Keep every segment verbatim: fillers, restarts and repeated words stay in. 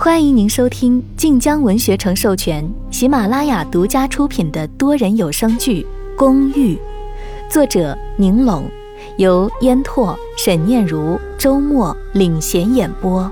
欢迎您收听晋江文学城授权、喜马拉雅独家出品的多人有声剧《公寓》，作者宁龙，由烟拓、沈念如、周末领衔演播。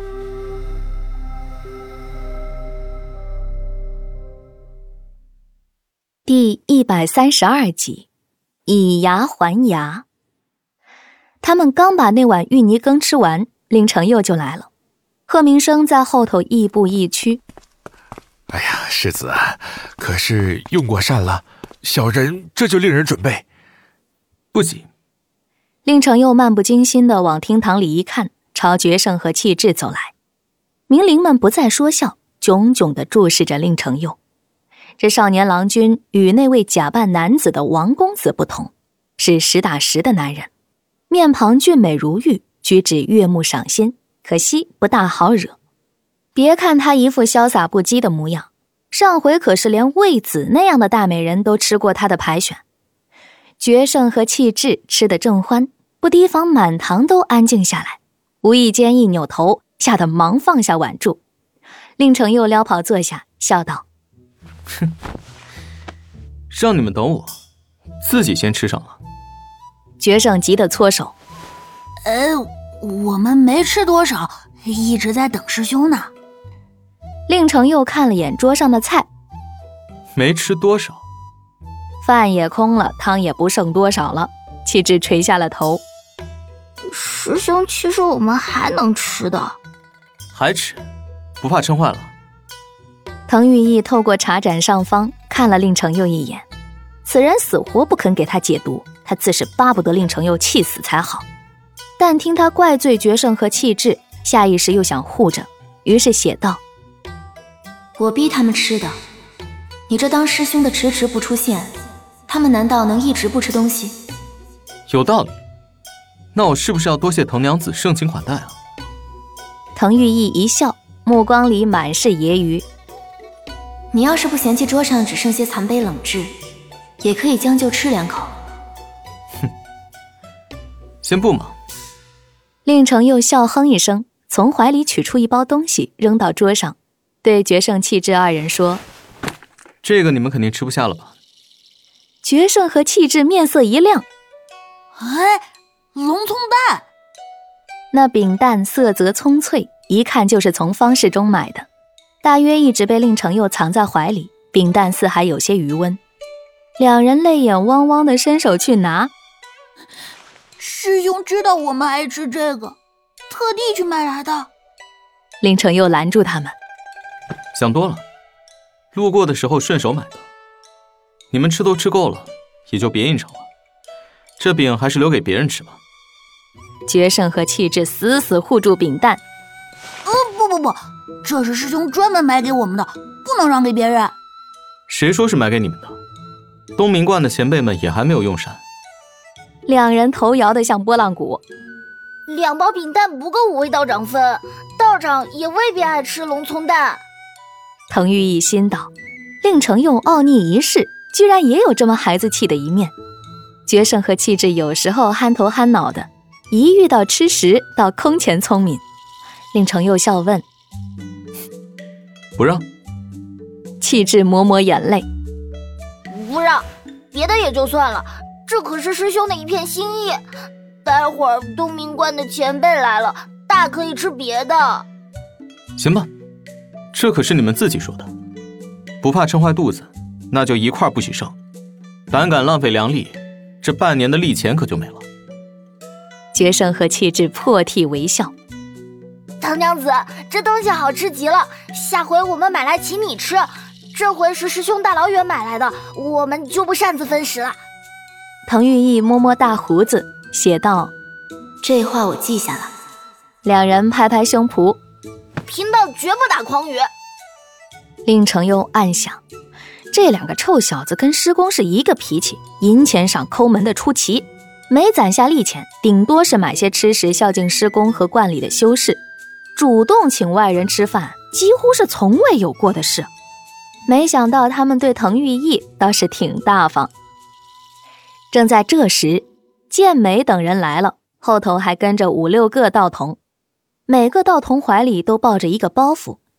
第一百三十二集，以牙还牙。他们刚把那碗芋泥羹吃完，令程佑就来了。贺明生在后头亦步亦趋。 哎呀，世子，可是用过膳了，小人这就令人准备。 不急。 令程佑漫不经心地往厅堂里一看，朝决胜和气质走来。名伶们不再说笑，炯炯地注视着令程佑。这少年郎君与那位假扮男子的王公子不同，是实打实的男人，面庞俊美如玉，举止悦目赏心，可惜不大好惹。别看他一副潇洒不羁的模样，上回可是连魏子那样的大美人都吃过他的排选。决胜和气质吃得正欢，不提防满堂都安静下来，无意间一扭头，吓得忙放下碗箸。令程佑撩袍坐下，笑道： 哼，让你们等我，自己先吃上了。 决胜急得搓手： 呃，我们没吃多少，一直在等师兄呢。 令程佑看了眼桌上的菜， 没吃多少， 饭也空了，汤也不剩多少了。气质垂下了头： 师兄，其实我们还能吃的。 还吃？不怕撑坏了？ 滕玉义透过茶盏上方看了令程佑一眼，此人死活不肯给他解毒，他自是巴不得令程佑气死才好。但听他怪罪决胜和气质，下意识又想护着，于是写道： 我逼他们吃的，你这当师兄的迟迟不出现，他们难道能一直不吃东西？ 有道理，那我是不是要多谢滕娘子盛情款待啊？ 滕玉义一笑，目光里满是揶揄： 你要是不嫌弃桌上只剩些残杯冷炙，也可以将就吃两口。 哼，先不忙。 令程佑笑哼一声，从怀里取出一包东西扔到桌上，对决胜气质二人说： 这个你们肯定吃不下了吧？ 决胜和气质面色一亮： 哎，龙葱蛋！ 那饼蛋色泽葱翠，一看就是从方士中买的，大约一直被令程佑藏在怀里，饼蛋似还有些余温。两人泪眼汪汪地伸手去拿。 师兄知道我们爱吃这个，特地去买来的。 令程佑拦住他们： 想多了，路过的时候顺手买的。你们吃都吃够了，也就别应承了。这饼还是留给别人吃吧。 决胜和气质死死护住饼蛋： 呃，不不不，这是师兄专门买给我们的，不能让给别人。 谁说是买给你们的？东明观的前辈们也还没有用膳。 两人头摇得像拨浪鼓。 两包饼蛋不够五位道长分，道长也未必爱吃龙葱蛋。 滕玉义心道，令程佑傲睨一世，居然也有这么孩子气的一面。决胜和气质有时候憨头憨脑的，一遇到吃食倒空前聪明。令程佑笑问： 不让？ 气质抹抹眼泪： 不让，别的也就算了，这可是师兄的一片心意。待会儿东明观的前辈来了，大可以吃别的。 行吧，这可是你们自己说的，不怕撑坏肚子，那就一块不许剩。胆敢浪费粮力，这半年的利钱可就没了。 决胜和气质破涕为笑： 唐娘子，这东西好吃极了，下回我们买来请你吃，这回是师兄大老远买来的，我们就不擅自分食了。 滕玉义摸摸大胡子，写道： 这话我记下了。 两人拍拍胸脯： 贫道绝不打诳语。 令程佑暗想，这两个臭小子跟师公是一个脾气，银钱赏抠门的出奇，没攒下利钱，顶多是买些吃食孝敬师公和观里的修士，主动请外人吃饭几乎是从未有过的事。没想到他们对滕玉义倒是挺大方。正在这时，剑美等人来了，后头还跟着五六个道童，每个道童怀里都抱着一个包袱，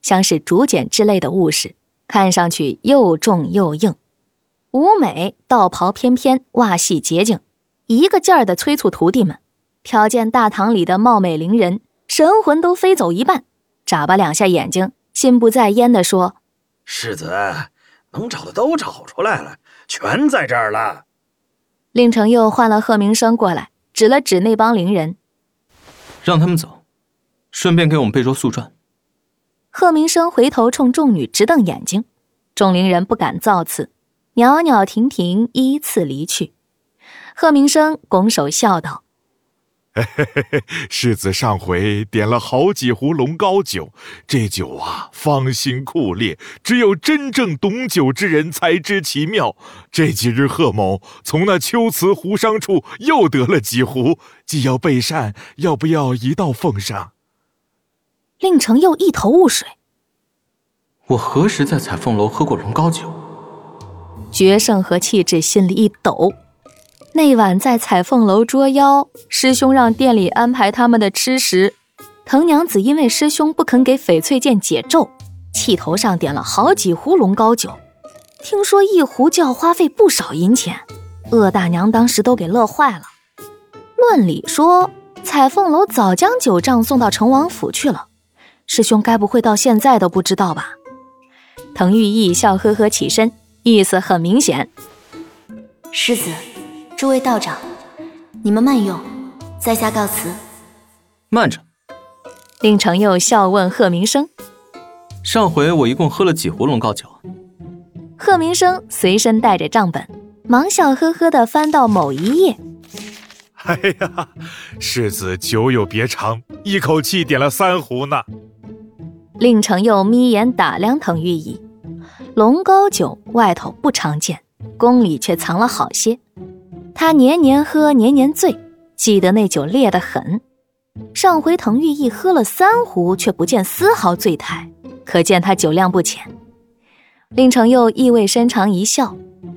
像是竹简之类的物事，看上去又重又硬。舞美道袍翩翩，袜系洁净，一个劲儿地催促徒弟们。瞟见大堂里的貌美伶人，神魂都飞走一半，眨巴两下眼睛，心不在焉地说： 世子，能找的都找出来了，全在这儿了。 令程佑唤了贺明生过来，指了指那帮伶人， 让他们走，顺便给我们背周素传。 贺明生回头冲众女直瞪眼睛，众伶人不敢造次，袅袅婷婷依次离去。贺明生拱手笑道： 嘿嘿嘿嘿，世子上回点了好几壶龙膏酒，这酒啊芳馨酷烈，只有真正懂酒之人才知其妙。这几日贺某从那秋瓷壶商处又得了几壶，既要备膳，要不要一道奉上？ 令程佑一头雾水， 我何时在彩凤楼喝过龙膏酒？ 决胜和气质心里一抖。那晚在彩凤楼捉妖，师兄让店里安排他们的吃食，藤娘子因为师兄不肯给翡翠剑解咒，气头上点了好几壶龙膏酒，听说一壶就要花费不少银钱，鄂大娘当时都给乐坏了。论理说，彩凤楼早将酒账送到成王府去了，师兄该不会到现在都不知道吧？滕玉义笑呵呵起身，意思很明显： 世子，诸位道长，你们慢用，在下告辞。 慢着。 令程佑笑问贺明生： 上回我一共喝了几壶龙膏酒？ 贺明生随身带着账本，忙笑呵呵地翻到某一页。 哎呀，世子久有别长，一口气点了三壶呢。 令程佑眯眼打量滕玉义，龙膏酒外头不常见，宫里却藏了好些。他年年喝，年年醉，记得那酒烈得很。上回滕玉义喝了三壶，却不见丝毫醉态，可见他酒量不浅。令程佑意味深长一笑：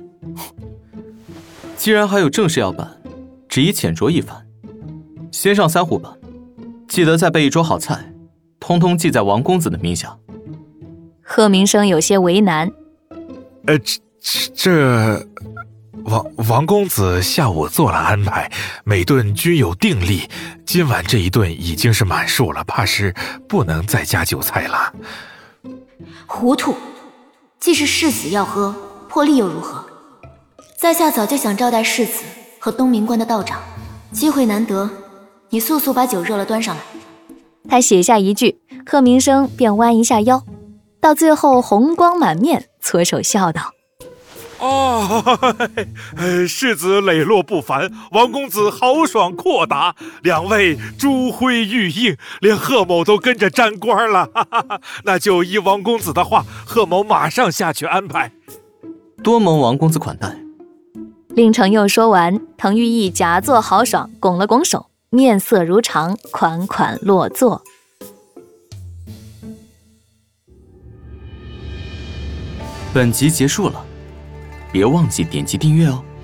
既然还有正事要办，只宜浅酌一番。先上三壶吧，记得再备一桌好菜，通通记在王公子的名下。 贺明生有些为难： 呃，这这王王公子下午做了安排，每顿均有定例，今晚这一顿已经是满数了，怕是不能再加酒菜了。 糊涂，既是世子要喝，破例又如何？在下早就想招待世子和东明观的道长，机会难得，你速速把酒热了端上来。 他写下一句，贺明生便弯一下腰，到最后红光满面，搓手笑道： 哦，世子磊落不凡，王公子豪爽阔达，两位珠辉玉映，连贺某都跟着沾光了。哈哈哈，那就依王公子的话，贺某马上下去安排。 多蒙王公子款待。 令程佑说完，滕玉义假作豪爽，拱了拱手，面色如常，款款落座。 本集结束了，别忘记点击订阅哦。